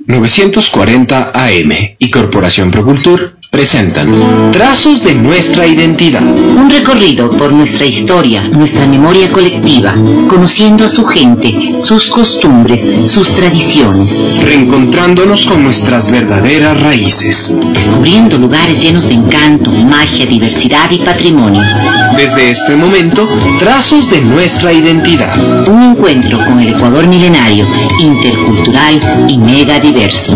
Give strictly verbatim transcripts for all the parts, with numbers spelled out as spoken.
novecientos cuarenta A M y Corporación Procultur presentan Trazos de nuestra identidad. Un recorrido por nuestra historia, nuestra memoria colectiva, conociendo a su gente, sus costumbres, sus tradiciones. Reencontrándonos con nuestras verdaderas raíces. Descubriendo lugares llenos de encanto, magia, diversidad y patrimonio. Desde este momento, Trazos de nuestra identidad. Un encuentro con el Ecuador milenario, intercultural y mega diverso.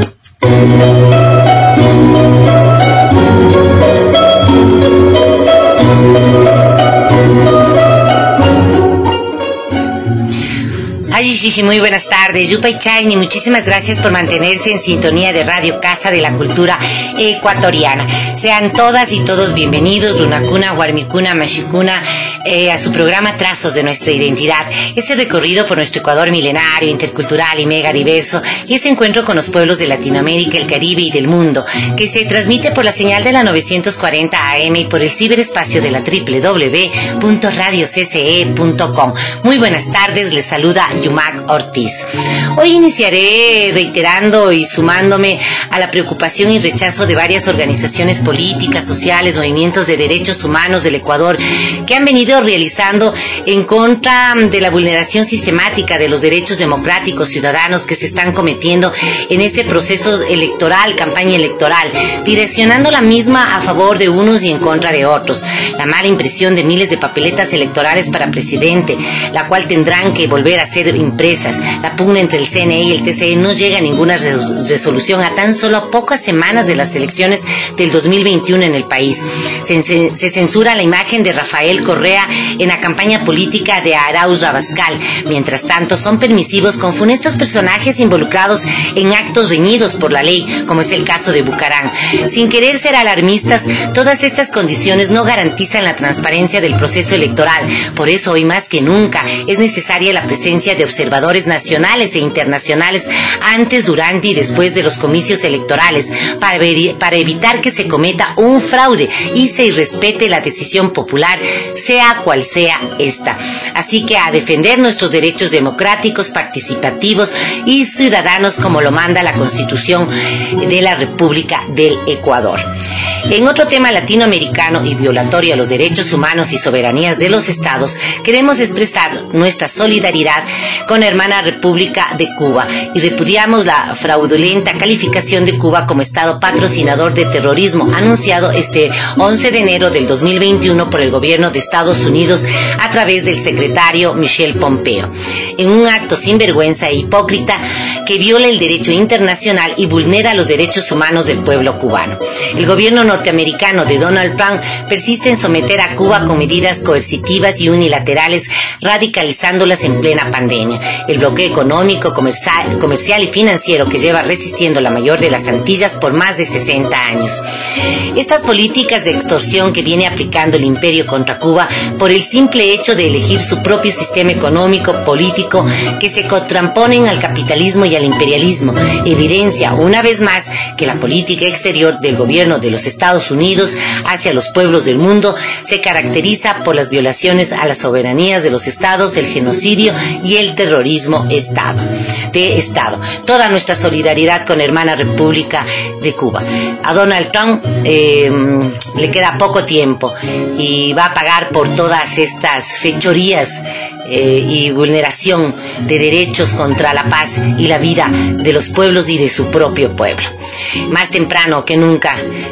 Ay, Shishi, muy buenas tardes. Yupay Chayni, muchísimas gracias por mantenerse en sintonía de Radio Casa de la Cultura Ecuatoriana. Sean todas y todos bienvenidos, Runacuna, Huarmicuna, Mashicuna, eh, a su programa Trazos de nuestra identidad. Ese recorrido por nuestro Ecuador milenario, intercultural y mega diverso, y ese encuentro con los pueblos de Latinoamérica, el Caribe y del mundo, que se transmite por la señal de la novecientos cuarenta A M y por el ciberespacio de la doble u doble u doble u punto radio c c e punto com. Muy buenas tardes, les saluda Yumac Ortiz. Hoy iniciaré reiterando y sumándome a la preocupación y rechazo de varias organizaciones políticas, sociales, movimientos de derechos humanos del Ecuador que han venido realizando en contra de la vulneración sistemática de los derechos democráticos ciudadanos que se están cometiendo en este proceso electoral, campaña electoral, direccionando la misma a favor de unos y en contra de otros. La mala impresión de miles de papeletas electorales para presidente, la cual tendrán que volver a ser impresas. La pugna entre el C N E y el T C E no llega a ninguna resolución a tan solo a pocas semanas de las elecciones del dos mil veintiuno en el país. Se, se, se censura la imagen de Rafael Correa en la campaña política de Arauz Rabascal. Mientras tanto, son permisivos con funestos personajes involucrados en actos reñidos por la ley, como es el caso de Bucarán. Sin querer ser alarmistas, todas estas condiciones no garantizan la transparencia del proceso electoral. Por eso, hoy más que nunca, es necesaria la presencia de observadores nacionales e internacionales antes, durante y después de los comicios electorales para, ver, para evitar que se cometa un fraude y se irrespete la decisión popular, sea cual sea esta. Así que a defender nuestros derechos democráticos, participativos y ciudadanos como lo manda la Constitución de la República del Ecuador. En otro tema latinoamericano y violatorio a los derechos humanos y soberanías de los estados, queremos expresar nuestra solidaridad con la hermana República de Cuba y repudiamos la fraudulenta calificación de Cuba como estado patrocinador de terrorismo anunciado este once de enero del dos mil veintiuno por el gobierno de Estados Unidos a través del secretario Michel Pompeo, en un acto sinvergüenza e hipócrita que viola el derecho internacional y vulnera los derechos humanos del pueblo cubano. El gobierno norteamericano de Donald Trump persiste en someter a Cuba con medidas coercitivas y unilaterales, radicalizándolas en plena pandemia. El bloqueo económico, comercial, comercial y financiero que lleva resistiendo la mayor de las Antillas por más de sesenta años. Estas políticas de extorsión que viene aplicando el imperio contra Cuba por el simple hecho de elegir su propio sistema económico, político, que se contraponen al capitalismo y al imperialismo, evidencia una vez más que la política exterior del gobierno de los Estados Unidos hacia los pueblos del mundo se caracteriza por las violaciones a las soberanías de los estados, el genocidio y el terrorismo estado, de Estado. Toda nuestra solidaridad con la hermana República de Cuba. A Donald Trump eh, le queda poco tiempo y va a pagar por todas estas fechorías eh, y vulneración de derechos contra la paz y la vida de los pueblos y de su propio pueblo. Más temprano que nunca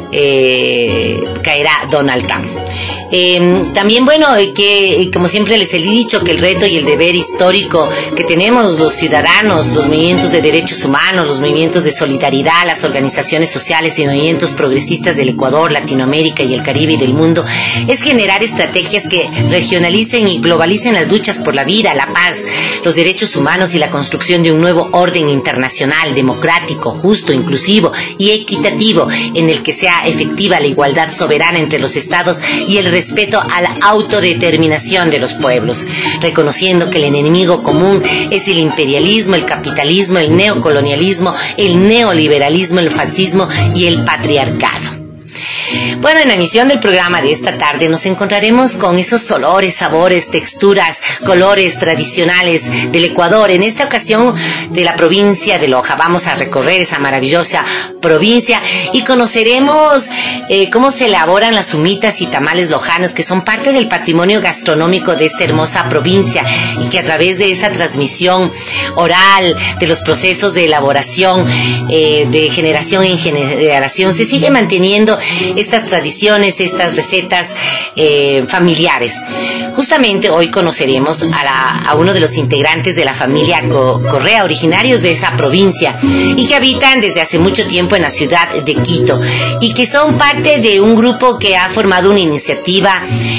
eh, caerá Donald Trump. Eh, también, bueno, que como siempre les he dicho, que el reto y el deber histórico que tenemos los ciudadanos, los movimientos de derechos humanos, los movimientos de solidaridad, las organizaciones sociales y movimientos progresistas del Ecuador, Latinoamérica y el Caribe y del mundo, es generar estrategias que regionalicen y globalicen las luchas por la vida, la paz, los derechos humanos y la construcción de un nuevo orden internacional, democrático, justo, inclusivo y equitativo, en el que sea efectiva la igualdad soberana entre los estados y el respeto a la autodeterminación de los pueblos, reconociendo que el enemigo común es el imperialismo, el capitalismo, el neocolonialismo, el neoliberalismo, el fascismo y el patriarcado. Bueno, en la emisión del programa de esta tarde nos encontraremos con esos olores, sabores, texturas, colores tradicionales del Ecuador. En esta ocasión de la provincia de Loja. Vamos a recorrer esa maravillosa provincia y conoceremos eh, cómo se elaboran las humitas y tamales lojanos, que son parte del patrimonio gastronómico de esta hermosa provincia y que a través de esa transmisión oral de los procesos de elaboración eh, de generación en generación se sigue manteniendo estas tradiciones, estas recetas eh, familiares. Justamente hoy conoceremos a, la, a uno de los integrantes de la familia Co- Correa, originarios de esa provincia y que habitan desde hace mucho tiempo en la ciudad de Quito y que son parte de un grupo que ha formado una iniciativa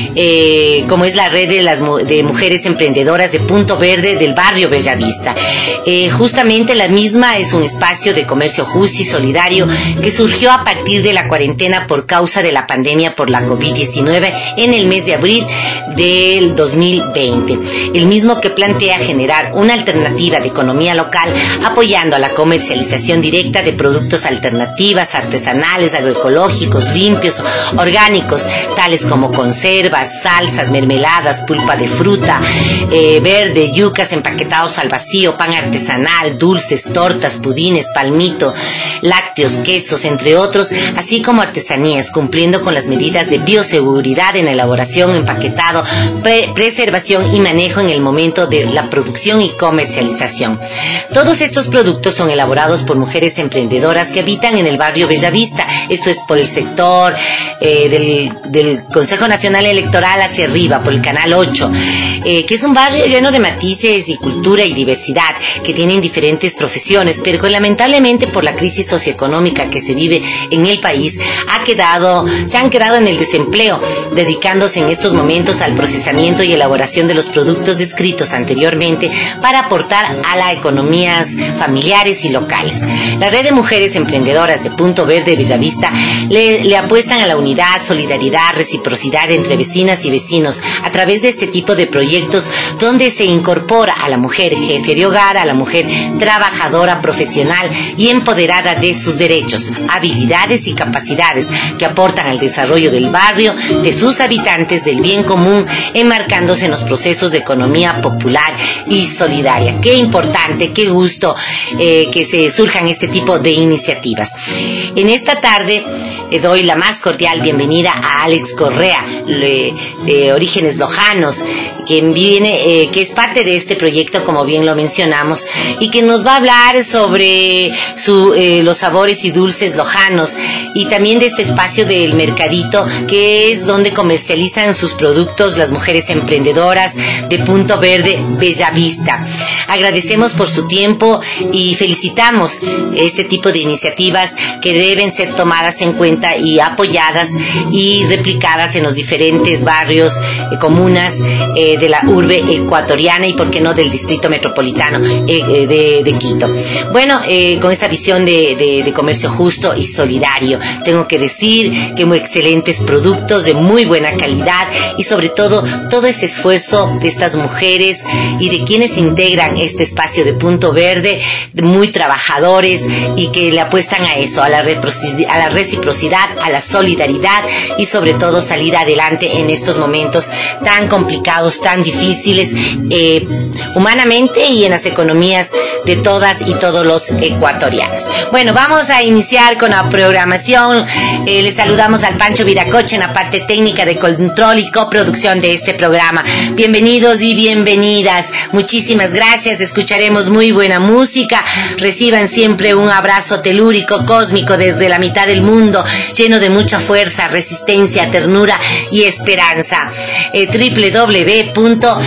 eh, como es la red de las de mujeres emprendedoras de Punto Verde del barrio Bellavista. Eh, justamente la misma es un espacio de comercio justo y solidario que surgió a partir de la cuarentena por causa de la pandemia por la COVID diecinueve en el mes de abril del dos mil veinte. El mismo que plantea generar una alternativa de economía local apoyando a la comercialización directa de productos alternativas, artesanales, agroecológicos, limpios, orgánicos, tales como conservas, salsas, mermeladas, pulpa de fruta, eh, verde, yucas empaquetados al vacío, pan artesanal, dulces, tortas, pudines, palmito, lácteos, quesos, entre otros, así como artesanías, cumpliendo con las medidas de bioseguridad en elaboración, empaquetado, pre- preservación y manejo en el momento de la producción y comercialización. Todos estos productos son elaborados por mujeres emprendedoras que habitan en el barrio Bellavista. Esto es por el sector eh, del, del Consejo Nacional Electoral hacia arriba, por el Canal ocho, eh, que es un barrio lleno de matices y cultura y diversidad, que tienen diferentes profesiones, pero que lamentablemente por la crisis socioeconómica que se vive en el país, ha quedado, se han quedado en el desempleo, dedicándose en estos momentos al procesamiento y elaboración de los productos descritos anteriormente para aportar a las economías familiares y locales. La red de mujeres emprendedoras de Punto Verde Bellavista le, le apuestan a la unidad, solidaridad, reciprocidad entre vecinas y vecinos a través de este tipo de proyectos donde se incorpora a la mujer jefe de hogar, a la mujer trabajadora, profesional y empoderada de sus derechos, habilidades y capacidades que aportan al desarrollo del barrio, de sus habitantes, del bien común, enmarcándose en los procesos de economía popular y solidaria. Qué importante, qué gusto eh, que se surjan este tipo de iniciativas. En esta tarde eh, doy la más cordial bienvenida a Alex Correa, le, de Orígenes Lojanos, quien viene, eh, que es parte de este proyecto, como bien lo mencionamos, y que nos va a hablar sobre su, eh, los sabores y dulces lojanos y también de este espacio del mercadito, que es donde comercializan sus productos las mujeres emprendedoras de Punto Verde Bellavista. Agradecemos por su tiempo y felicitamos este tipo de iniciativas que deben ser tomadas en cuenta y apoyadas y replicadas en los diferentes barrios, eh, comunas eh, de la urbe ecuatoriana y por qué no del distrito metropolitano eh, de, de Quito. Bueno, eh, con esta visión de, de, de comercio justo y solidario, tengo que decir que muy excelentes productos de muy buena calidad y sobre todo todo ese esfuerzo de estas mujeres y de quienes integran este espacio de Punto Verde, muy trabajadores y que le apuestan a eso, a la, a la reciprocidad, a la solidaridad y sobre todo salir adelante en estos momentos tan complicados, tan difíciles eh, humanamente y en las economías de todas y todos los ecuatorianos. Bueno, vamos a iniciar con la programación. Eh, les saludamos al Pancho Viracocha en la parte técnica de control y coproducción de este programa. Bienvenidos y bienvenidas. Muchísimas gracias. Escucharemos muy buena música. Reciban siempre un abrazo telúrico, cósmico desde la mitad del mundo, lleno de mucha fuerza, resistencia, ternura y esperanza. Eh, doble u doble u doble u punto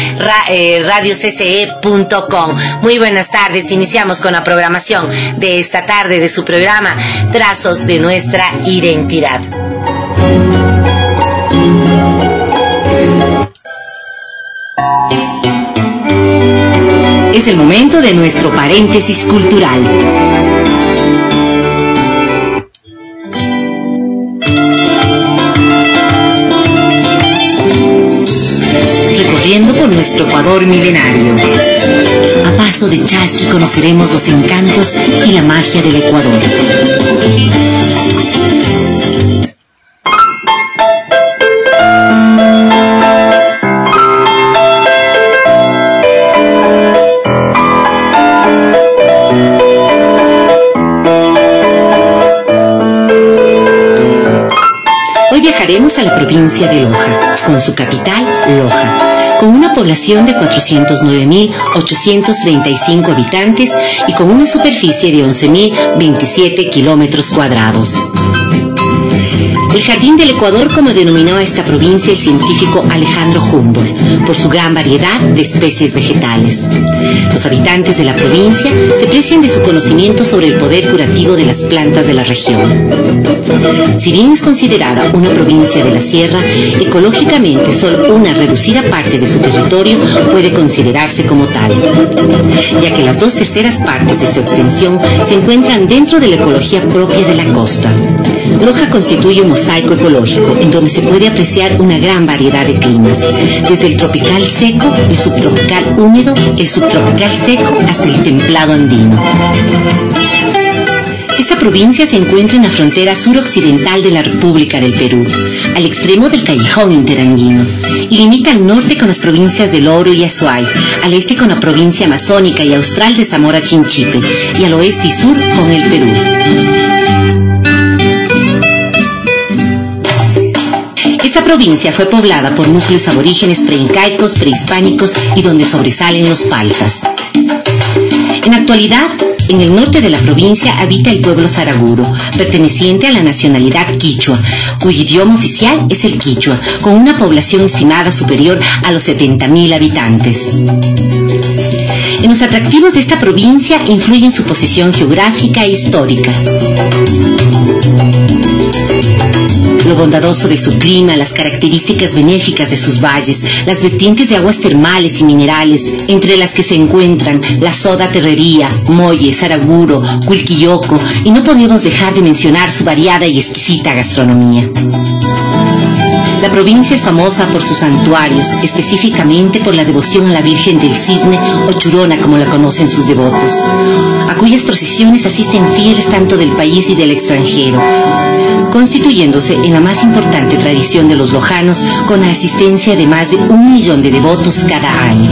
radio c c e punto com. Muy buenas tardes. Iniciamos con la programación de esta tarde de su programa Trazos de Nuestra Identidad. Es el momento de nuestro paréntesis cultural. Recorriendo por nuestro Ecuador milenario. A paso de chasqui conoceremos los encantos y la magia del Ecuador. Llegaremos a la provincia de Loja, con su capital, Loja, con una población de cuatrocientos nueve mil ochocientos treinta y cinco habitantes y con una superficie de once mil veintisiete kilómetros cuadrados. El Jardín del Ecuador, como denominó a esta provincia el científico Alejandro Humboldt, por su gran variedad de especies vegetales. Los habitantes de la provincia se precian de su conocimiento sobre el poder curativo de las plantas de la región. Si bien es considerada una provincia de la sierra, ecológicamente solo una reducida parte de su territorio puede considerarse como tal, ya que las dos terceras partes de su extensión se encuentran dentro de la ecología propia de la costa. Loja constituye un mosaico ecológico en donde se puede apreciar una gran variedad de climas, desde el tropical seco, el subtropical húmedo, el subtropical seco hasta el templado andino. Esta provincia se encuentra en la frontera suroccidental de la República del Perú, al extremo del Callejón Interandino, y limita al norte con las provincias del Oro y Azuay, al este con la provincia amazónica y austral de Zamora Chinchipe, y al oeste y sur con el Perú. Esta provincia fue poblada por núcleos aborígenes preincaicos, prehispánicos y donde sobresalen los paltas. En la actualidad, en el norte de la provincia habita el pueblo saraguro, perteneciente a la nacionalidad quichua, cuyo idioma oficial es el quichua, con una población estimada superior a los setenta mil habitantes. En los atractivos de esta provincia influyen su posición geográfica e histórica, lo bondadoso de su clima, las características benéficas de sus valles, las vertientes de aguas termales y minerales, entre las que se encuentran la Soda Terrería, Molle, Saraguro, Cuilquiyoco, y no podemos dejar de mencionar su variada y exquisita gastronomía. La provincia es famosa por sus santuarios, específicamente por la devoción a la Virgen del Cisne o Churona, como la conocen sus devotos, a cuyas procesiones asisten fieles tanto del país y del extranjero, constituyéndose en la más importante tradición de los lojanos, con la asistencia de más de un millón de devotos cada año.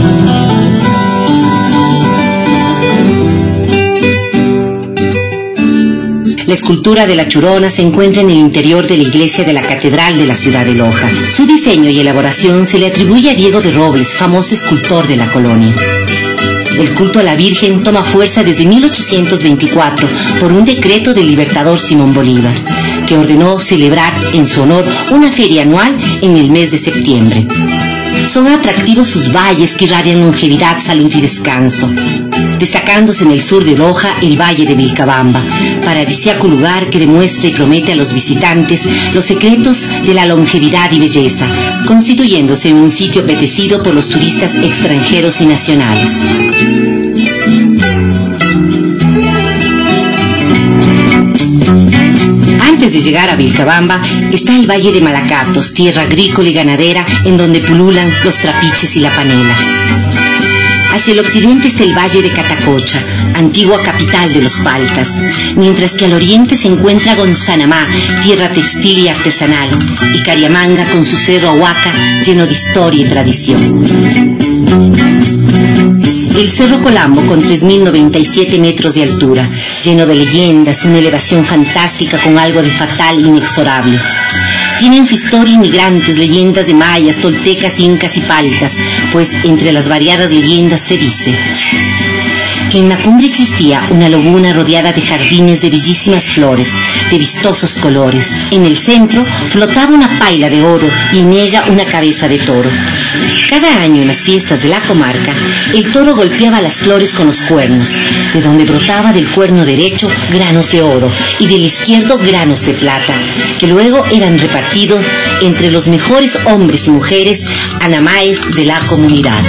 La escultura de la Churona se encuentra en el interior de la iglesia de la Catedral de la ciudad de Loja. Su diseño y elaboración se le atribuye a Diego de Robles, famoso escultor de la colonia. El culto a la Virgen toma fuerza desde mil ochocientos veinticuatro por un decreto del libertador Simón Bolívar, que ordenó celebrar en su honor una feria anual en el mes de septiembre. Son atractivos sus valles que irradian longevidad, salud y descanso, destacándose en el sur de Loja el valle de Vilcabamba, paradisíaco lugar que demuestra y promete a los visitantes los secretos de la longevidad y belleza, constituyéndose en un sitio apetecido por los turistas extranjeros y nacionales. Antes de llegar a Vilcabamba está el Valle de Malacatos, tierra agrícola y ganadera en donde pululan los trapiches y la panela. Hacia el occidente está el Valle de Catacocha, antigua capital de los paltas, mientras que al oriente se encuentra Gonzanamá, tierra textil y artesanal, y Cariamanga con su cerro Ahuaca lleno de historia y tradición. El Cerro Colambo, con tres mil noventa y siete metros de altura, lleno de leyendas, una elevación fantástica con algo de fatal e inexorable. Tiene en su historia inmigrantes, leyendas de mayas, toltecas, incas y paltas, pues entre las variadas leyendas se dice que en la cumbre existía una laguna rodeada de jardines de bellísimas flores, de vistosos colores. En el centro flotaba una paila de oro y en ella una cabeza de toro. Cada año en las fiestas de la comarca, el toro golpeaba las flores con los cuernos, de donde brotaba del cuerno derecho granos de oro y del izquierdo granos de plata, que luego eran repartidos entre los mejores hombres y mujeres anamaes de la comunidad.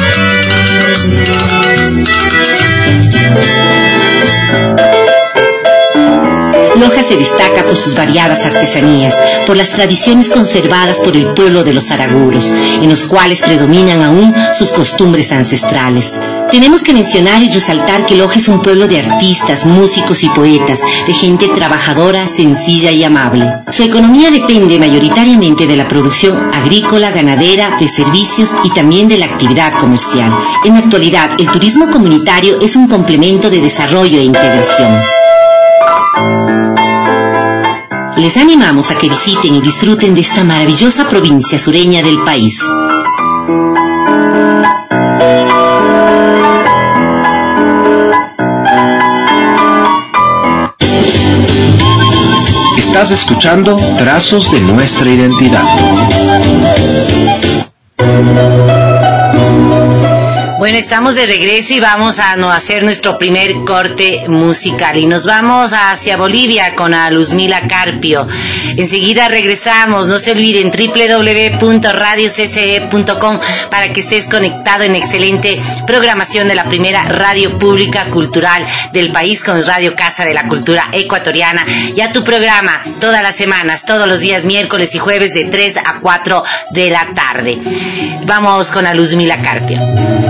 Loja se destaca por sus variadas artesanías, por las tradiciones conservadas por el pueblo de los saraguros, en los cuales predominan aún sus costumbres ancestrales. Tenemos que mencionar y resaltar que Loja es un pueblo de artistas, músicos y poetas, de gente trabajadora, sencilla y amable. Su economía depende mayoritariamente de la producción agrícola, ganadera, de servicios y también de la actividad comercial. En la actualidad, el turismo comunitario es un complemento de desarrollo e integración. les animamos a que visiten y disfruten de esta maravillosa provincia sureña del país. Estás escuchando Trazos de Nuestra Identidad. Bueno, estamos de regreso y vamos a no hacer nuestro primer corte musical y nos vamos hacia Bolivia con a Luzmila Carpio. Enseguida regresamos, no se olviden doble u doble u doble u punto radio c c e punto com para que estés conectado en excelente programación de la primera radio pública cultural del país con Radio Casa de la Cultura Ecuatoriana. Ya tu programa todas las semanas, todos los días miércoles y jueves de tres a cuatro de la tarde. Vamos con a Luzmila Carpio.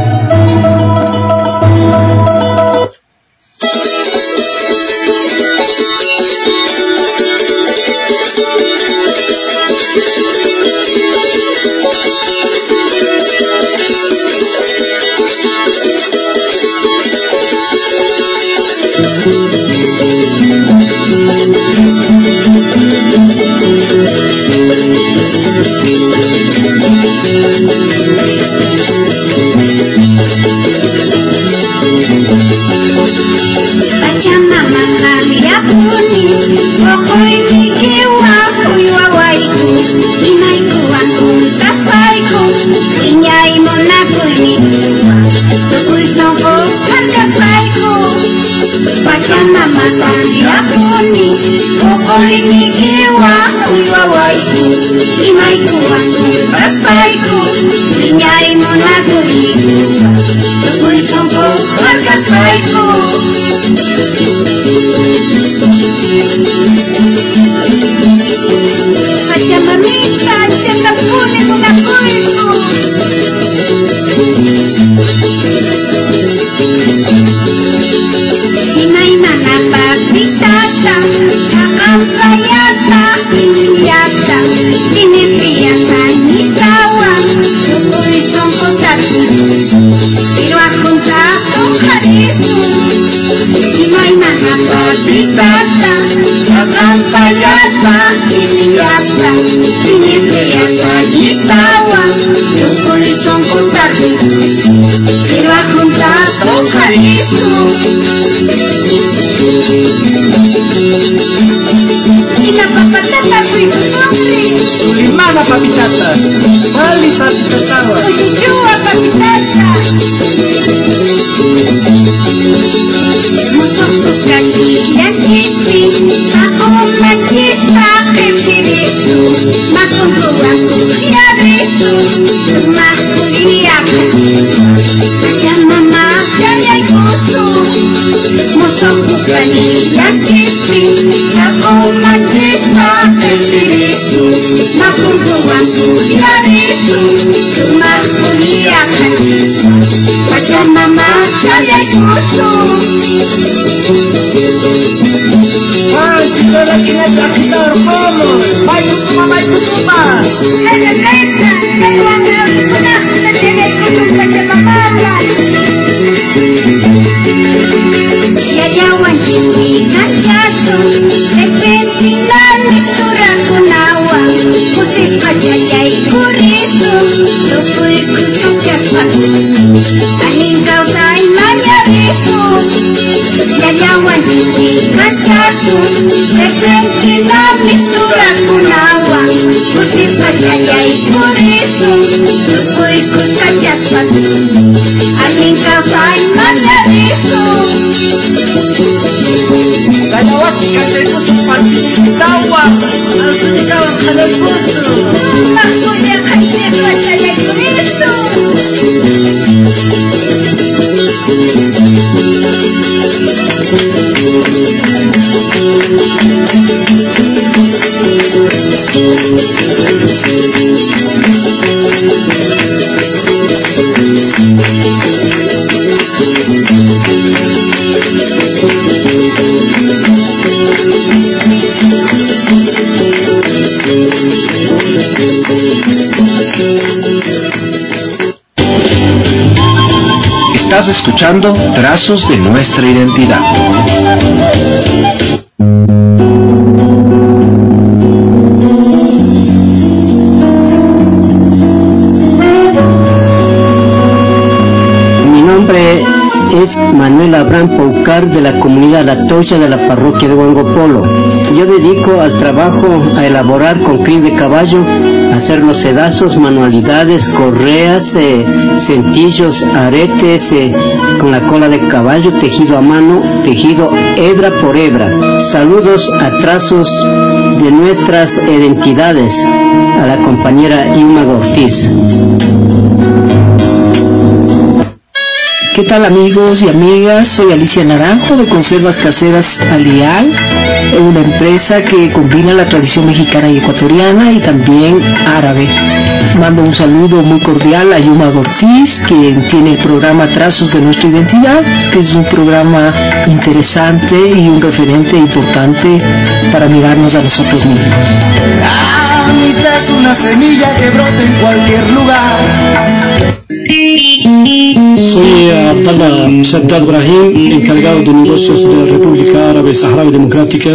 Sulimana papitata, Wali papitatawa, Uchichua papitata, Musuku kakila kiti, Mahoma kita kepirisu, Makungu aku yarisu, Makulia Aja mama jaya kusu, Musuku kakila kiti, Mahoma kita kepirisu, Makungu aku yarisu, Makulia Aja mama jaya kusu. Ay, kita lagi ngajak kita berkomor, maju semua, maju semua. Lala lala, aku ambil punah, terjadi kutu pada mama. Ya jawan tinggi kan jatuh, repentingan mistura kunawa, musik pajajai kurisu, lupui kusuk cepat, angin kau tai manyariku. Ya jawan tinggi kan jatuh, repentingan mistura kunawa, musik pajajai kurisu, lupui kusuk cepat, angin kau tai manyariku. Kaya waktu kata kusuk pasti tawa, langsung dikawan kena kusuk. Aku yang hadir rasanya kurisu. Estás escuchando Trazos de Nuestra Identidad. es Manuel Abraham Paucar, de la comunidad La Tocha de la parroquia de Huangopolo. Yo dedico al trabajo a elaborar con crin de caballo, hacer los sedazos, manualidades, correas, eh, cintillos, aretes, eh, con la cola de caballo, tejido a mano, tejido hebra por hebra. Saludos a Trazos de Nuestras Identidades, a la compañera Yuma Ortiz. ¿Qué tal, amigos y amigas? Soy Alicia Naranjo, de Conservas Caseras Alial, una empresa que combina la tradición mexicana y ecuatoriana y también árabe. Mando un saludo muy cordial a Yuma Ortiz, quien tiene el programa Trazos de Nuestra Identidad, que es un programa interesante y un referente importante para mirarnos a nosotros mismos. La amistad es una semilla que brota en cualquier lugar. Soy Abdallah Saddad Brahim, encargado de negocios de la República Árabe Saharaui Democrática.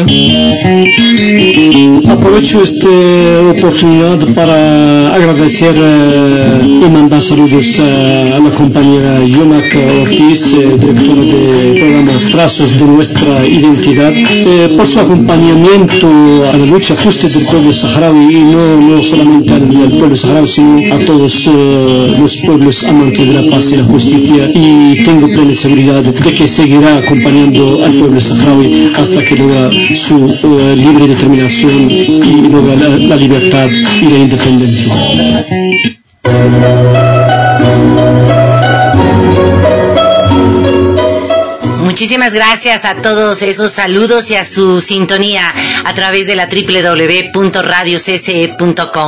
Aprovecho esta oportunidad para agradecer eh, y mandar saludos a, a la compañera Yomak Ortiz, eh, directora del programa Trazos de Nuestra Identidad, eh, por su acompañamiento a la lucha justa del pueblo saharaui, y no, no solamente al, al pueblo saharaui, sino a todos eh, los pueblos amantes de la paz y la justicia, y tengo plena seguridad de que seguirá acompañando al pueblo saharaui hasta que logra su uh, libre determinación y logra la, la libertad y la independencia. Muchísimas gracias a todos esos saludos y a su sintonía a través de la doble u doble u doble u punto radio c s e punto com.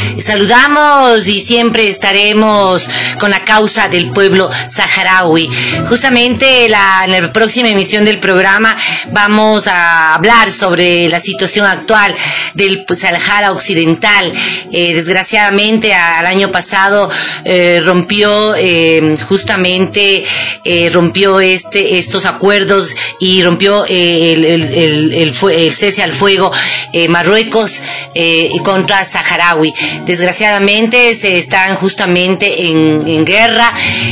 Saludamos y siempre estaremos con la causa del pueblo saharaui. Justamente la, en la próxima emisión del programa vamos a hablar sobre la situación actual del Sahara Occidental. Eh, desgraciadamente al año pasado eh, rompió eh, justamente eh, rompió este estos acuerdos y rompió eh, el, el, el, el, el cese al fuego eh, Marruecos eh, contra Saharaui. Desgraciadamente se están justamente en, en guerra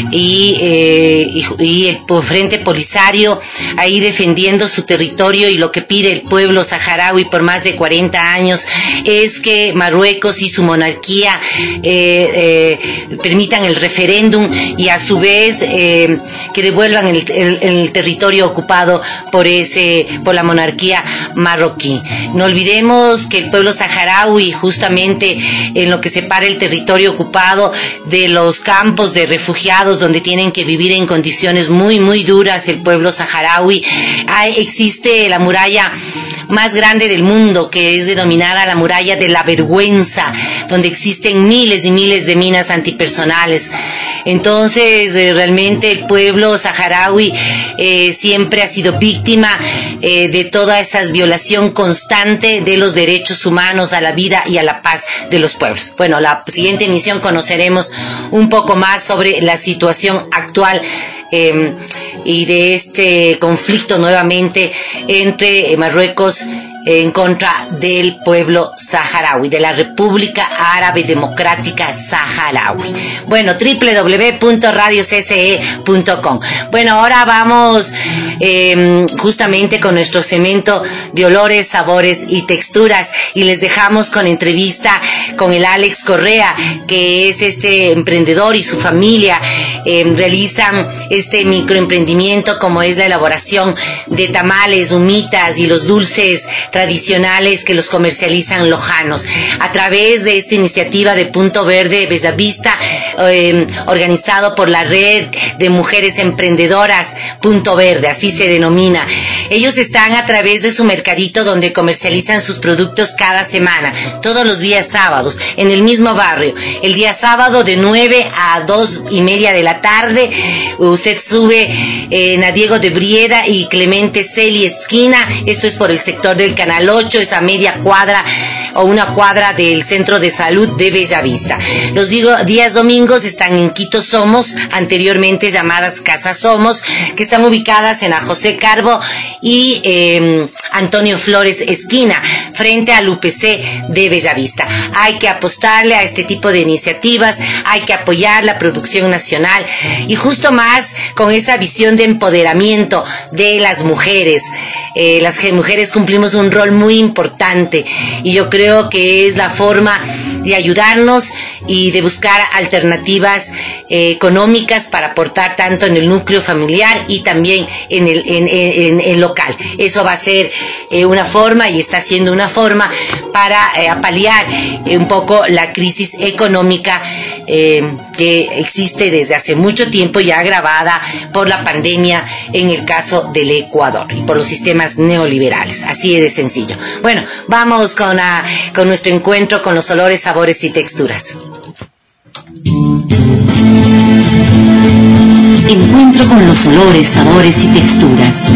y, eh, y, y el Frente Polisario ahí defendiendo su territorio, y lo que pide el pueblo saharaui por más de cuarenta años es que Marruecos y su monarquía eh, eh, permitan el referéndum y a su vez eh, que devuelvan el, el, el territorio ocupado por ese por la monarquía marroquí. No olvidemos que el pueblo saharaui, justamente en lo que separa el territorio ocupado de los campos de refugiados donde tienen que vivir en condiciones muy muy duras, el pueblo saharaui, hay, existe la muralla más grande del mundo, que es denominada la muralla de la vergüenza, donde existen miles y miles de minas antipersonales. Entonces eh, realmente el pueblo saharaui eh, siempre ha sido víctima eh, de toda esa violación constante de los derechos humanos a la vida y a la paz de los pueblos. Bueno, la siguiente emisión conoceremos un poco más sobre la situación actual eh, y de este conflicto nuevamente entre Marruecos en contra del pueblo saharaui, de la República Árabe Democrática Saharaui. Bueno, doble u doble u doble u punto radio c s e punto com. Bueno, ahora vamos eh, justamente con nuestro segmento de olores, sabores y texturas, y les dejamos con entrevista con el Alex Correa, que es este emprendedor, y su familia eh, realizan este microemprendimiento como es la elaboración de tamales, humitas y los dulces tradicionales que los comercializan lojanos. A través de esta iniciativa de Punto Verde Bellavista, eh, organizado por la red de mujeres emprendedoras Punto Verde, así se denomina. Ellos están a través de su mercadito donde comercializan sus productos cada semana, todos los días sábados, en el mismo barrio. El día sábado de nueve a dos y media de la tarde, usted sube eh, en a Diego de Brieda y Clemente Celi esquina. Esto es por el sector del Canal ocho, esa media cuadra o una cuadra del Centro de Salud de Bellavista. Los digo, días domingos están en Quito Somos, anteriormente llamadas Casa Somos, que están ubicadas en la José Carbo y eh, Antonio Flores esquina, frente al U P C de Bellavista. Hay que apostarle a este tipo de iniciativas, hay que apoyar la producción nacional y justo más con esa visión de empoderamiento de las mujeres. Eh, las mujeres cumplimos un rol muy importante y yo creo que es la forma de ayudarnos y de buscar alternativas eh, económicas para aportar tanto en el núcleo familiar y también en el en, en, en local. Eso va a ser eh, una forma y está siendo una forma para eh, paliar eh, un poco la crisis económica eh, que existe desde hace mucho tiempo y agravada por la pandemia en el caso del Ecuador y por los sistemas neoliberales. Así es de sencillo. Bueno, vamos con, a, con nuestro encuentro con los olores, sabores y texturas. Encuentro con los olores, sabores y texturas.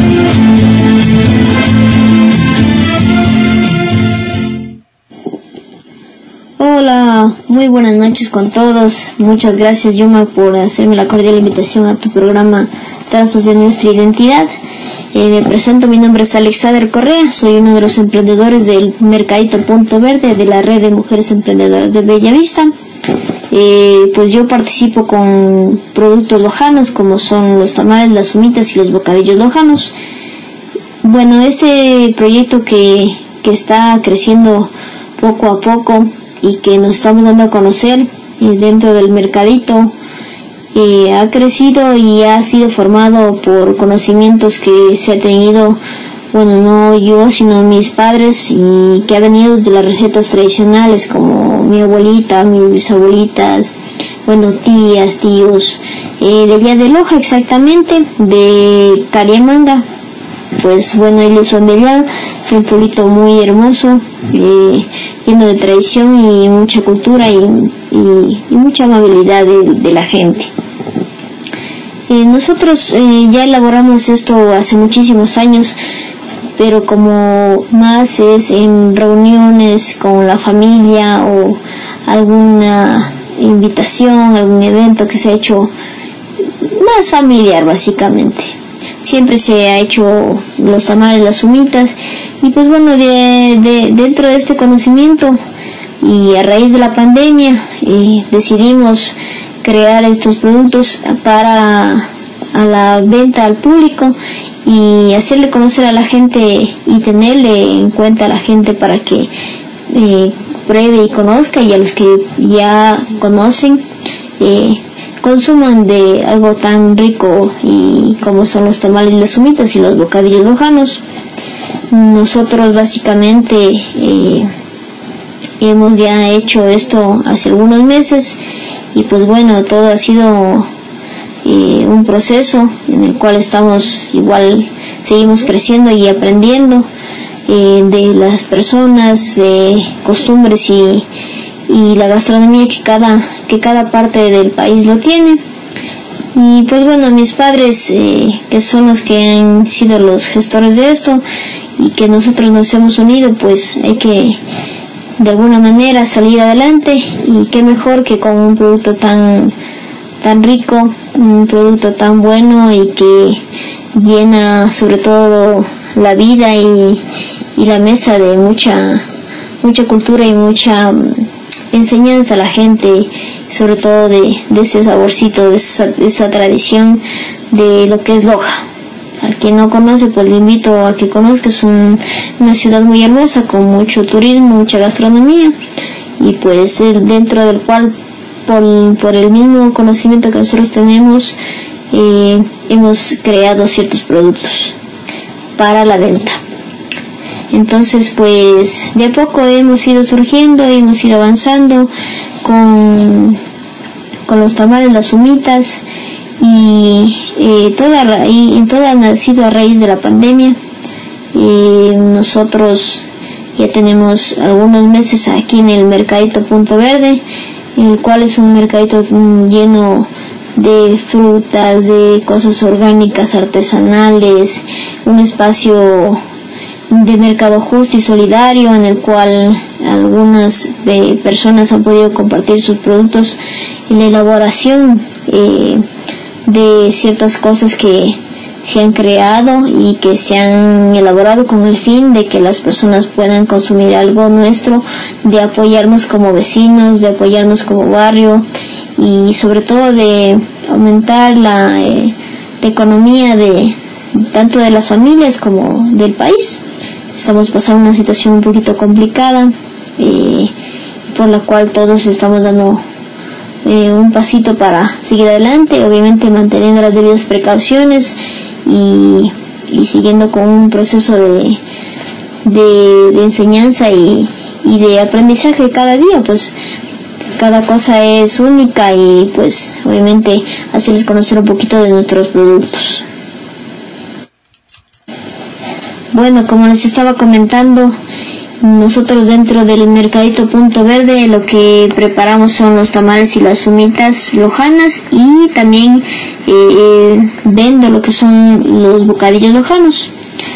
Hola, muy buenas noches con todos. Muchas gracias, Yuma, por hacerme la cordial invitación a tu programa Trazos de Nuestra Identidad. Eh, me presento, mi nombre es Alexander Correa, soy uno de los emprendedores del Mercadito Punto Verde de la Red de Mujeres Emprendedoras de Bellavista. Eh, pues yo participo con productos lojanos como son los tamales, las humitas y los bocadillos lojanos. Bueno, este proyecto que, que está creciendo poco a poco y que nos estamos dando a conocer eh, dentro del mercadito eh, ha crecido y ha sido formado por conocimientos que se ha tenido, bueno, no yo sino mis padres, y que ha venido de las recetas tradicionales como mi abuelita, mis bisabuelitas, bueno, tías, tíos, eh, de allá de Loja exactamente, de Cariamanga. Pues bueno, ellos son de allá, es un pueblito muy hermoso, eh, lleno de tradición y mucha cultura y, y, y mucha amabilidad de, de la gente. Eh, nosotros eh, ya elaboramos esto hace muchísimos años, pero como más es en reuniones con la familia o alguna invitación, algún evento que se ha hecho más familiar básicamente. Siempre se ha hecho los tamales, las humitas, y pues bueno, de, de, dentro de este conocimiento y a raíz de la pandemia eh, decidimos crear estos productos para a la venta al público y hacerle conocer a la gente y tenerle en cuenta a la gente para que eh, pruebe y conozca, y a los que ya conocen eh, consuman de algo tan rico y como son los tamales, las humitas y los bocadillos lojanos. Nosotros básicamente eh, hemos ya hecho esto hace algunos meses y pues bueno, todo ha sido eh, un proceso en el cual estamos igual, seguimos creciendo y aprendiendo eh, de las personas, de costumbres y y la gastronomía que cada que cada parte del país lo tiene. Y pues bueno, mis padres eh, que son los que han sido los gestores de esto y que nosotros nos hemos unido, pues hay que de alguna manera salir adelante, y qué mejor que con un producto tan tan rico, un producto tan bueno y que llena sobre todo la vida y, y la mesa de mucha mucha cultura y mucha enseñanza a la gente, sobre todo de, de ese saborcito, de esa, de esa tradición de lo que es Loja. Al quien no conoce, pues le invito a que conozca. Es un, una ciudad muy hermosa con mucho turismo, mucha gastronomía, y pues dentro del cual por, por el mismo conocimiento que nosotros tenemos eh, hemos creado ciertos productos para la venta. Entonces pues de a poco hemos ido surgiendo, hemos ido avanzando con, con los tamales, las humitas, y eh, toda, y, y todo ha nacido a raíz de la pandemia. Eh, nosotros ya tenemos algunos meses aquí en el Mercadito Punto Verde, el cual es un mercadito lleno de frutas, de cosas orgánicas, artesanales, un espacio de mercado justo y solidario en el cual algunas eh, personas han podido compartir sus productos en la elaboración eh, de ciertas cosas que se han creado y que se han elaborado con el fin de que las personas puedan consumir algo nuestro, de apoyarnos como vecinos, de apoyarnos como barrio y sobre todo de aumentar la, eh, la economía de tanto de las familias como del país. Estamos pasando una situación un poquito complicada eh, por la cual todos estamos dando eh, un pasito para seguir adelante, obviamente manteniendo las debidas precauciones y, y siguiendo con un proceso de, de, de enseñanza y, y de aprendizaje cada día, pues cada cosa es única y pues obviamente hacerles conocer un poquito de nuestros productos. Bueno, como les estaba comentando, nosotros dentro del Mercadito Punto Verde lo que preparamos son los tamales y las humitas lojanas y también eh, vendo lo que son los bocadillos lojanos,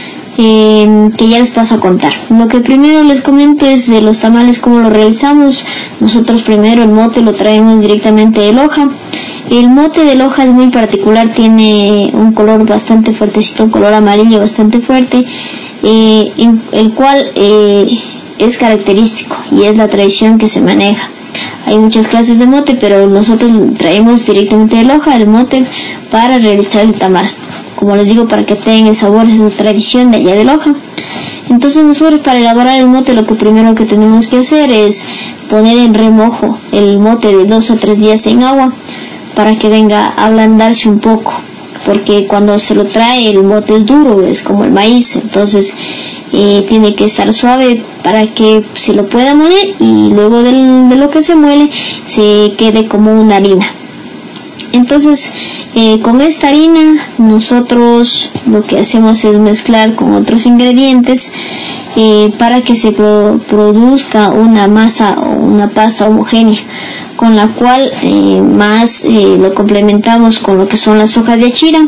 eh, que ya les paso a contar. Lo que primero les comento es de los tamales, cómo lo realizamos. Nosotros primero el mote lo traemos directamente de Loja. El mote de Loja es muy particular, tiene un color bastante fuertecito, un color amarillo bastante fuerte, eh, en el cual eh, es característico y es la tradición que se maneja. Hay muchas clases de mote, pero nosotros traemos directamente de Loja el mote para realizar el tamal. Como les digo, para que tengan el sabor, esa tradición de allá de Loja. Entonces nosotros para elaborar el mote lo que primero que tenemos que hacer es poner en remojo el mote de dos a tres días en agua para que venga a ablandarse un poco, porque cuando se lo trae el mote es duro, es como el maíz, entonces eh, tiene que estar suave para que se lo pueda moler y luego del, de lo que se muele se quede como una harina. Entonces eh, con esta harina nosotros lo que hacemos es mezclar con otros ingredientes eh, para que se pro, produzca una masa o una pasta homogénea, con la cual eh, más eh, lo complementamos con lo que son las hojas de achira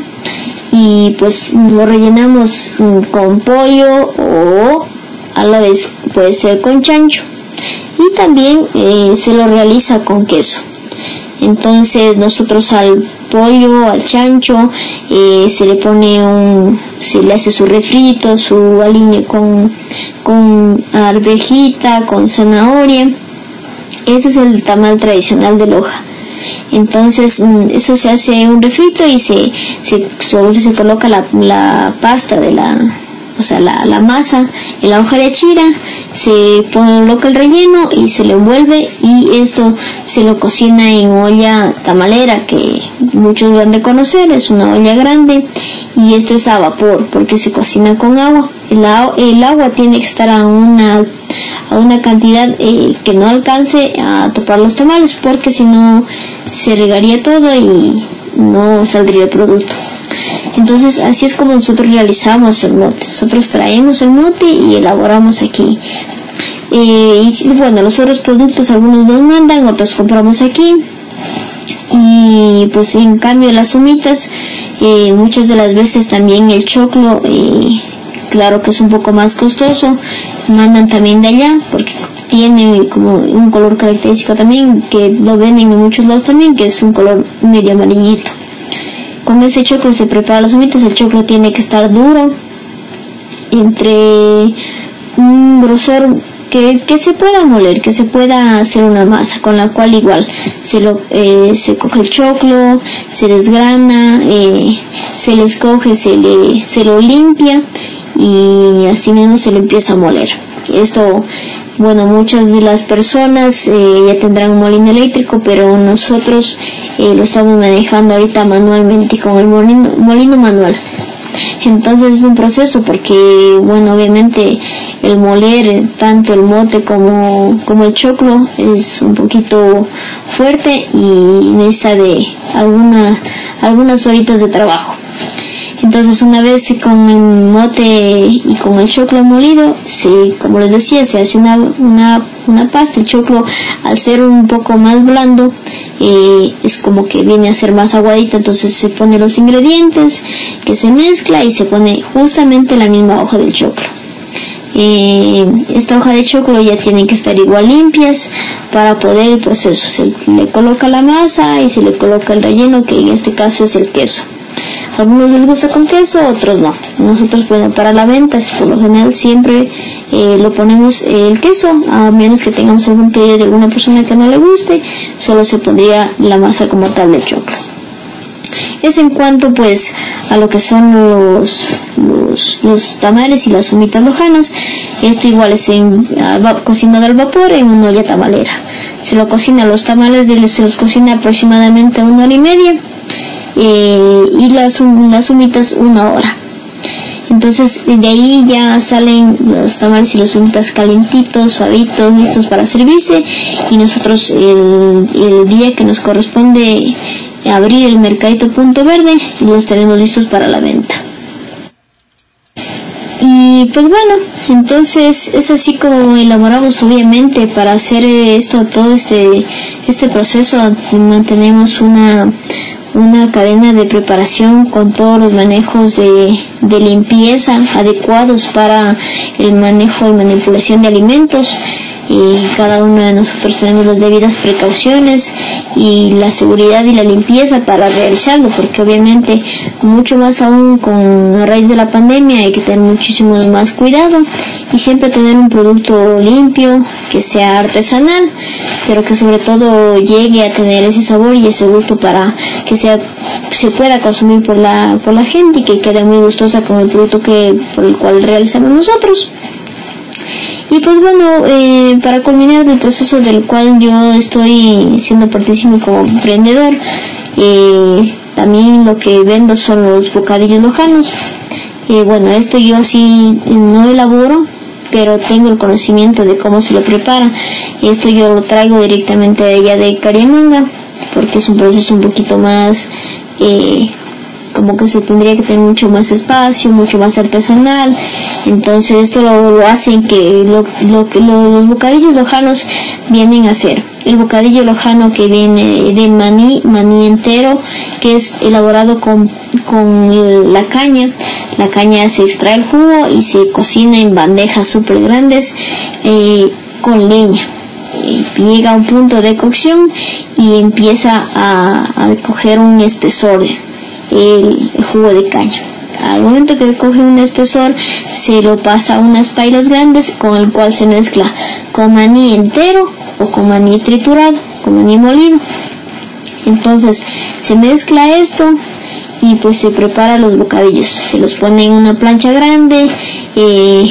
y pues lo rellenamos mm, con pollo o a la vez puede ser con chancho y también eh, se lo realiza con queso. Entonces nosotros al pollo, al chancho eh, se le pone un, se le hace su refrito, su aline con, con arvejita, con zanahoria. Ese es el tamal tradicional de Loja. Entonces eso se hace un refrito y se se, sobre se coloca la, la pasta de la, o sea la, la masa en la hoja de achira, se coloca el relleno y se le envuelve y esto se lo cocina en olla tamalera, que muchos lo han de conocer, es una olla grande y esto es a vapor porque se cocina con agua. El, el agua tiene que estar a una a una cantidad eh, que no alcance a topar los tamales, porque si no se regaría todo y no saldría el producto. Entonces así es como nosotros realizamos el mote. Nosotros traemos el mote y elaboramos aquí. Eh, y bueno, los otros productos algunos nos mandan, otros compramos aquí. Y pues en cambio las humitas, eh, muchas de las veces también el choclo, eh, claro que es un poco más costoso, mandan también de allá porque tiene como un color característico también, que lo venden en muchos lados también, que es un color medio amarillito. Con ese choclo se prepara las humitas. El choclo tiene que estar duro, entre un grosor que, que se pueda moler, que se pueda hacer una masa, con la cual igual se lo eh, se coge el choclo, se desgrana, eh, se lo escoge, se le se lo limpia y así mismo se lo empieza a moler. Esto, bueno, muchas de las personas eh, ya tendrán un molino eléctrico, pero nosotros eh, lo estamos manejando ahorita manualmente con el molino, molino manual. Entonces es un proceso porque, bueno, obviamente el moler tanto el mote como, como el choclo es un poquito fuerte y necesita de alguna, algunas horitas de trabajo. Entonces una vez con el mote y con el choclo molido, se, como les decía, se hace una, una, una pasta. El choclo, al ser un poco más blando, eh, es como que viene a ser más aguadito, entonces se pone los ingredientes, que se mezcla y se pone justamente la misma hoja del choclo. Eh, esta hoja de choclo ya tienen que estar igual limpias para poder el proceso. Se le coloca la masa y se le coloca el relleno, que en este caso es el queso. A algunos les gusta con queso, otros no. Nosotros, bueno, para la venta, por lo general siempre eh, lo ponemos eh, el queso, a menos que tengamos algún pedido de alguna persona que no le guste, solo se pondría la masa como tal de choclo. Es en cuanto pues a lo que son los, los, los tamales y las humitas lojanas. Esto igual es en, al, cocinado al vapor en una olla tamalera. Se lo cocina, los tamales de, se los cocina aproximadamente una hora y media eh, y las, las humitas una hora. Entonces de ahí ya salen los tamales y los humitas calentitos, suavitos, listos para servirse, y nosotros el, el día que nos corresponde abrir el mercadito Punto Verde, los tenemos listos para la venta. Y pues bueno, entonces es así como elaboramos, obviamente, para hacer esto, todo este este proceso. Mantenemos una una cadena de preparación con todos los manejos de, de limpieza adecuados para el manejo y manipulación de alimentos. Y cada uno de nosotros tenemos las debidas precauciones y la seguridad y la limpieza para realizarlo, porque obviamente mucho más aún con a raíz de la pandemia hay que tener muchísimo más cuidado y siempre tener un producto limpio, que sea artesanal, pero que sobre todo llegue a tener ese sabor y ese gusto para que sea se pueda consumir por la por la gente y que quede muy gustosa con el producto que por el cual realizamos nosotros. Y pues bueno, eh, para culminar el proceso del cual yo estoy siendo partícipe como emprendedor, eh, también lo que vendo son los bocadillos lojanos. Eh, bueno, esto yo sí no elaboro, pero tengo el conocimiento de cómo se lo prepara. Esto yo lo traigo directamente de allá de Cariamanga, porque es un proceso un poquito más... Eh, como que se tendría que tener mucho más espacio, mucho más artesanal. Entonces esto lo, lo hacen que lo, lo que lo, los bocadillos lojanos vienen a ser el bocadillo lojano que viene de maní, maní entero, que es elaborado con, con la caña. La caña se extrae el jugo y se cocina en bandejas súper grandes eh, con leña. Llega a un punto de cocción y empieza a, a coger un espesor el jugo de caña. Al momento que coge un espesor, se lo pasa a unas pailas grandes con el cual se mezcla con maní entero o con maní triturado, con maní molido. Entonces se mezcla esto y pues se prepara los bocadillos. Se los pone en una plancha grande. eh,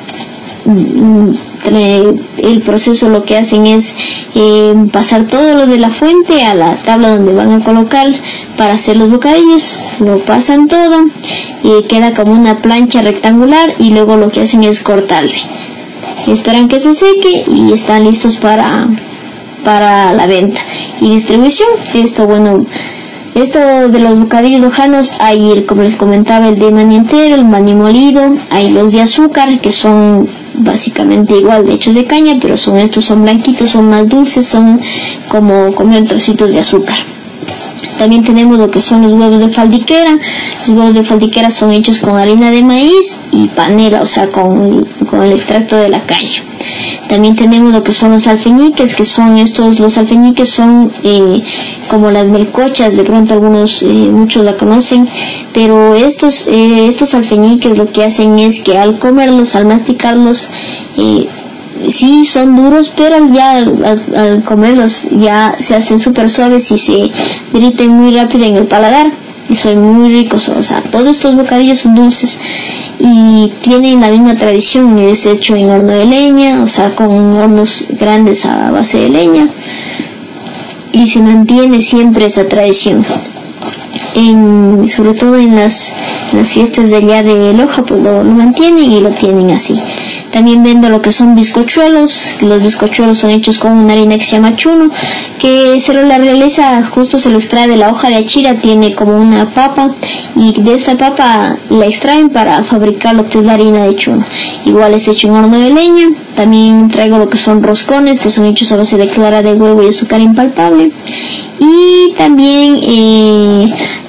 el proceso lo que hacen es eh, pasar todo lo de la fuente a la tabla donde van a colocar para hacer los bocadillos. Lo pasan todo y queda como una plancha rectangular, y luego lo que hacen es cortarle, esperan que se seque y están listos para para la venta y distribución. Esto, bueno, esto de los bocadillos lojanos, hay el, como les comentaba, el de maní entero, el maní molido, hay los de azúcar, que son básicamente igual, de hechos de caña, pero son estos son blanquitos, son más dulces, son como comer trocitos de azúcar. También tenemos lo que son los huevos de faldiquera. Los huevos de faldiquera son hechos con harina de maíz y panela, o sea, con, con el extracto de la caña. También tenemos lo que son los alfeñiques, que son estos, los alfeñiques son eh, como las melcochas, de pronto algunos, eh, muchos la conocen, pero estos, eh, estos alfeñiques lo que hacen es que al comerlos, al masticarlos, eh, sí son duros, pero ya al, al, al comerlos ya se hacen súper suaves y se derriten muy rápido en el paladar y son muy ricos. O sea, todos estos bocadillos son dulces y tienen la misma tradición. Es hecho en horno de leña, o sea, con hornos grandes a base de leña, y se mantiene siempre esa tradición. En, sobre todo en las, las fiestas de allá de Loja, pues lo, lo mantienen y lo tienen así. También vendo lo que son bizcochuelos. Los bizcochuelos son hechos con una harina que se llama chuno, que se lo la realiza, justo se lo extrae de la hoja de achira, tiene como una papa, y de esa papa la extraen para fabricar lo que es la harina de chuno. Igual es hecho en horno de leña. También traigo lo que son roscones, que son hechos a base de clara de huevo y azúcar impalpable. Y también eh,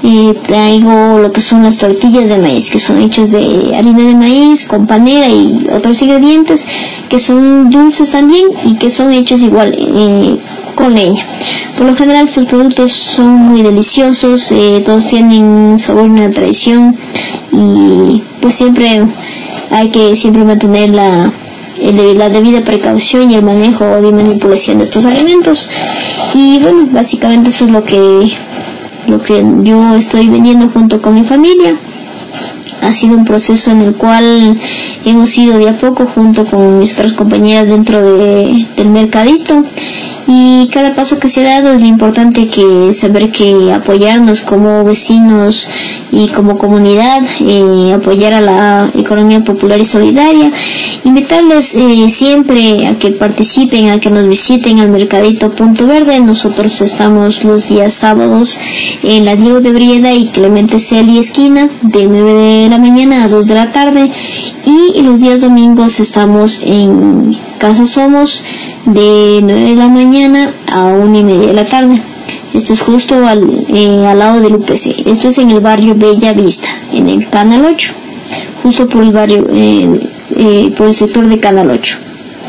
Eh, traigo lo que son las tortillas de maíz, que son hechas de harina de maíz con panela y otros ingredientes que son dulces también y que son hechos igual eh, con leña. Por lo general estos productos son muy deliciosos, eh, todos tienen un sabor y una tradición, y pues siempre hay que siempre mantener la, el, la debida precaución y el manejo de manipulación de estos alimentos. Y bueno, básicamente eso es lo que lo que yo estoy vendiendo junto con mi familia. Ha sido un proceso en el cual hemos ido de a poco junto con nuestras compañeras dentro de, del mercadito, y cada paso que se ha dado es lo importante que saber que apoyarnos como vecinos y como comunidad, eh, apoyar a la economía popular y solidaria, invitarles eh, siempre a que participen, a que nos visiten al mercadito Punto Verde. Nosotros estamos los días sábados en la Diego de Brieda y Clemente Celi esquina, de nueve de la mañana a dos de la tarde, y los días domingos estamos en Casa Somos de nueve de la mañana a una y media de la tarde. Esto es justo al, eh, al lado del U P C. Esto es en el barrio Bella Vista, en el Canal ocho, justo por el barrio, eh, eh, por el sector de Canal ocho.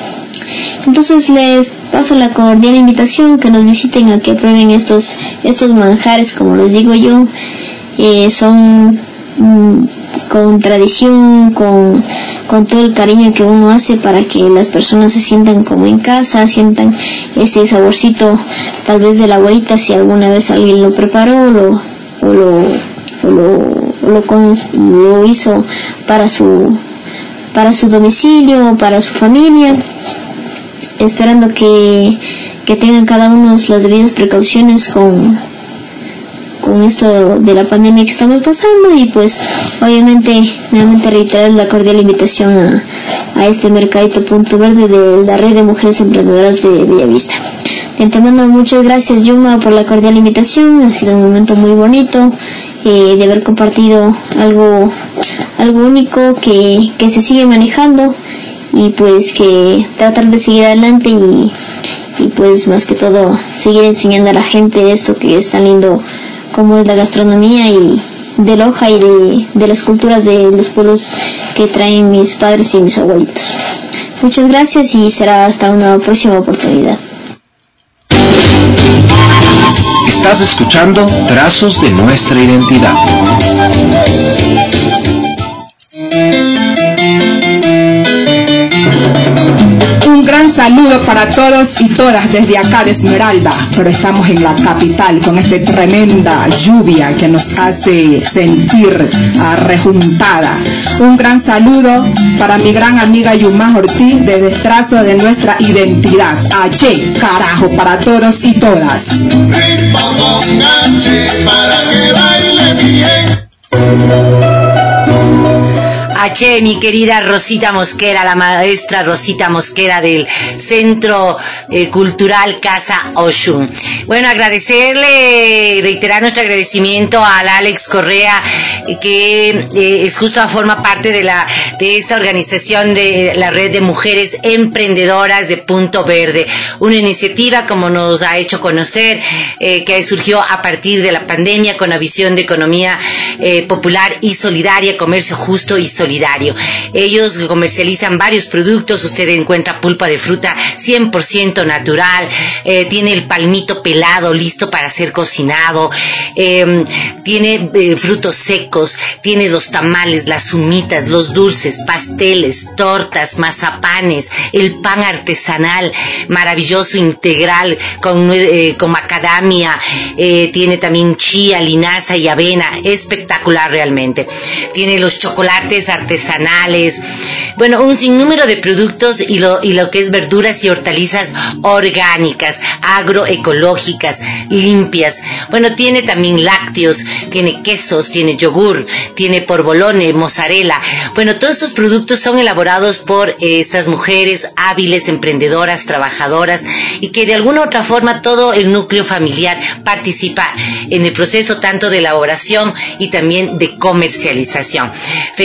Entonces les paso la cordial invitación que nos visiten, a que prueben estos estos manjares, como les digo yo. Eh, son mm, con tradición, con, con todo el cariño que uno hace para que las personas se sientan como en casa, sientan ese saborcito tal vez de la abuelita, si alguna vez alguien lo preparó lo, o lo, o lo, o lo, con, lo hizo para su, para su domicilio, para su familia, esperando que, que tengan cada uno las debidas precauciones con con esto de la pandemia que estamos pasando. Y pues obviamente nuevamente reiterar la cordial invitación a, a este mercadito Punto Verde de la Red de Mujeres Emprendedoras de Bellavista. De antemano, muchas gracias, Yuma, por la cordial invitación. Ha sido un momento muy bonito eh, de haber compartido algo algo único que, que se sigue manejando, y pues que tratar de seguir adelante y, y pues más que todo seguir enseñando a la gente esto que es tan lindo como es la gastronomía y de Loja y de, de las culturas de los pueblos que traen mis padres y mis abuelitos. Muchas gracias y será hasta una próxima oportunidad. Estás escuchando Trazos de Nuestra Identidad. Un gran saludo para todos y todas desde acá de Esmeralda, pero estamos en la capital con esta tremenda lluvia que nos hace sentir uh, rejuntada. Un gran saludo para mi gran amiga Yuma Ortiz desde Trazo de Nuestra Identidad. H, carajo, para todos y todas. Ritmo con H para que baile bien. H, mi querida Rosita Mosquera, la maestra Rosita Mosquera del Centro eh, Cultural Casa Oshun. Bueno, agradecerle, reiterar nuestro agradecimiento al Alex Correa, que eh, es justo forma parte de la de esta organización de la Red de Mujeres Emprendedoras de Punto Verde, una iniciativa, como nos ha hecho conocer, eh, que surgió a partir de la pandemia con la visión de economía eh, popular y solidaria, comercio justo y solidario. Ellos comercializan varios productos. Usted encuentra pulpa de fruta cien por ciento natural, eh, tiene el palmito pelado listo para ser cocinado, eh, tiene eh, frutos secos, tiene los tamales, las humitas, los dulces, pasteles, tortas, mazapanes, el pan artesanal maravilloso, integral, con, eh, con macadamia, eh, tiene también chía, linaza y avena, espectacular realmente. Tiene los chocolates artesanales, bueno, un sinnúmero de productos, y lo, y lo que es verduras y hortalizas orgánicas, agroecológicas, limpias. Bueno, tiene también lácteos, tiene quesos, tiene yogur, tiene porbolone, mozzarella. Bueno, todos estos productos son elaborados por eh, estas mujeres hábiles, emprendedoras, trabajadoras, y que de alguna u otra forma todo el núcleo familiar participa en el proceso tanto de elaboración y también de comercialización. Felicitar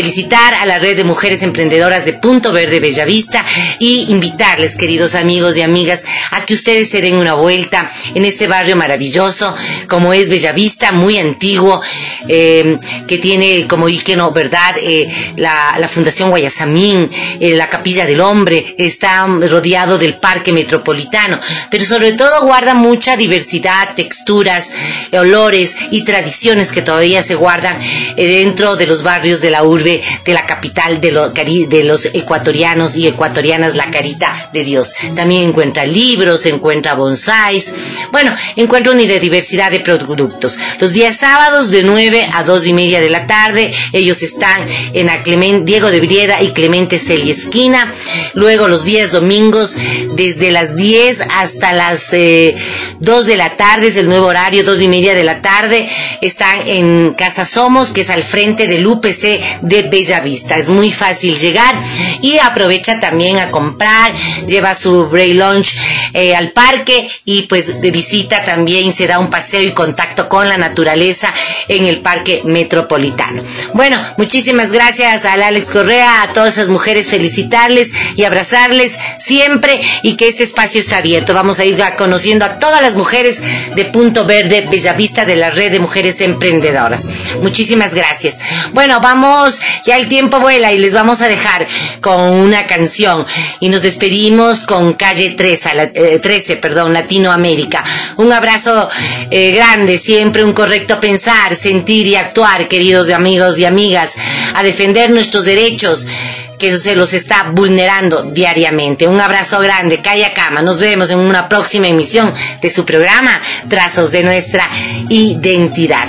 felicitar a la red de mujeres emprendedoras de Punto Verde Bellavista y invitarles, queridos amigos y amigas, a que ustedes se den una vuelta en este barrio maravilloso como es Bellavista, muy antiguo, eh, que tiene como ícono, ¿verdad? Eh, la, la Fundación Guayasamín, eh, la Capilla del Hombre, está rodeado del Parque Metropolitano, pero sobre todo guarda mucha diversidad, texturas, olores y tradiciones que todavía se guardan eh, dentro de los barrios de la urbe, de la capital de, lo, de los ecuatorianos y ecuatorianas, la Carita de Dios. También encuentra libros, encuentra bonsáis, bueno, encuentra una diversidad de productos. Los días sábados de nueve a dos y media de la tarde, ellos están en la Clement, Diego de Brieda y Clemente Celi esquina. Luego los días domingos desde las diez hasta las eh, dos de la tarde, es el nuevo horario, dos y media de la tarde, están en Casa Somos, que es al frente del U P C de Bellavista. Es muy fácil llegar y aprovecha también a comprar, lleva su break lunch eh, al parque y pues visita también, se da un paseo y contacto con la naturaleza en el Parque Metropolitano. Bueno, muchísimas gracias al Alex Correa, a todas esas mujeres, felicitarles y abrazarles siempre, y que este espacio está abierto. Vamos a ir conociendo a todas las mujeres de Punto Verde Bellavista, de la red de mujeres emprendedoras. Muchísimas gracias. Bueno, vamos, ya el tiempo vuela y les vamos a dejar con una canción y nos despedimos con Calle trece, eh, trece, perdón, Latinoamérica. Un abrazo eh, grande, siempre un correcto pensar, sentir y actuar, queridos amigos y amigas, a defender nuestros derechos, que eso se los está vulnerando diariamente. Un abrazo grande, Calla Cama. Nos vemos en una próxima emisión de su programa Trazos de Nuestra Identidad.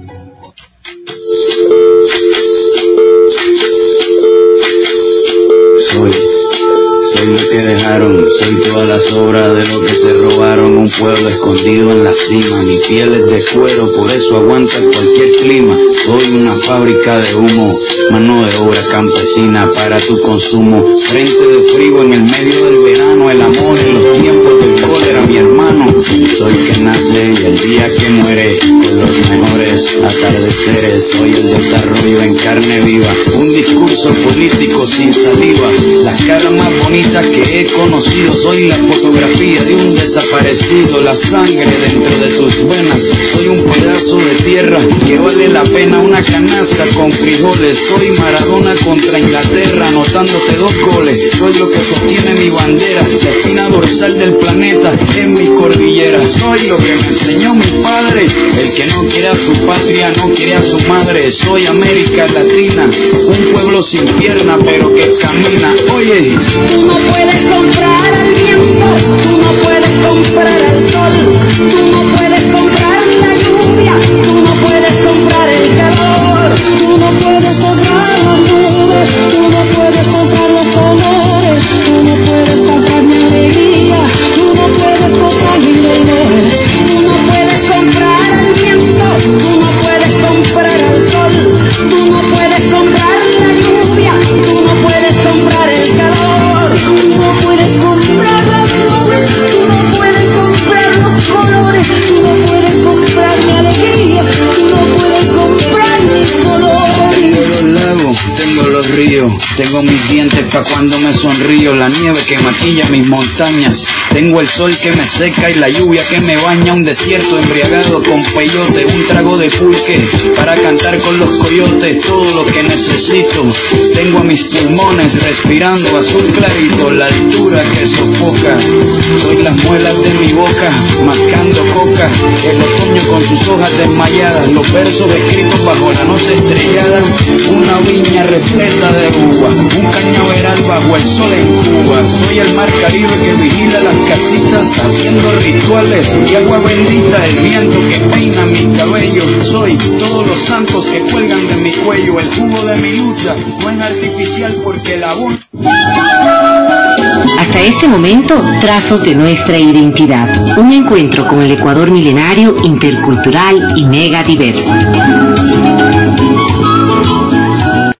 Soy, soy lo que dejaron, soy todas las obras de lo que se robaron, un pueblo escondido en la cima, mi piel es de cuero, por eso aguanta cualquier clima, soy una fábrica de humo, mano de obra campesina para tu consumo, frente de frío en el medio del verano, el amor en los tiempos del cólera, mi hermano, soy que nace y el día que muere, con los mejores atardeceres, soy el desarrollo en carne viva, un discurso político sin saliva, las caras más bonitas que he conocido, soy la fotografía de un desaparecido, la sangre dentro de tus venas, soy un pedazo de tierra que vale la pena una canasta con frijoles, soy Maradona contra Inglaterra, anotándote dos goles, soy lo que sostiene mi bandera, la espina dorsal del planeta en mi cordillera, soy lo que me enseñó mi padre, el que no quiere a su patria, no quiere a su madre, soy América Latina, un pueblo sin pierna pero que camina, oye. Tú no puedes comprar al viento, tú no puedes comprar al sol, tú no puedes comprar la lluvia, tú no puedes comprar el calor, tú no puedes comprar las nubes, tú no puedes comprar los colores, tú no puedes comprar mi alegría, tú no puedes comprar mi dolor, tú no puedes comprar al viento, tú no puedes comprar al sol, tú no puedes comprar la lluvia, tú no puedes comprar el calor, tú no puedes comprar las nubes, tú no puedes comprar los colores, tú no puedes comprar mi alegría, tú no puedes comprar mis colores. Tengo los lagos, tengo los ríos, tengo mis dientes pa' cuando me sonrío, la nieve que maquilla mis montañas, tengo el sol que me seca y la lluvia que me baña, un desierto embriagado con peyote, un trago de pulque para cantar con los coyotes, todo lo que necesito, tengo a mis pulmones respirando azul clarito, la altura que sofoca, soy las muelas de mi boca, mascando coca, el otoño con sus hojas desmayadas, los versos escritos bajo la noche estrellada, una viña repleta de uva, un cañaveral bajo el sol en Cuba, soy el mar Caribe que vigila las casitas, haciendo rituales y agua bendita, el viento que peina mi cabello, soy todos los santos que cuelgan de mi cuello, el jugo de mi lucha no es artificial porque la voz... Hasta este momento, Trazos de Nuestra Identidad, un encuentro con el Ecuador milenario, intercultural y mega diverso.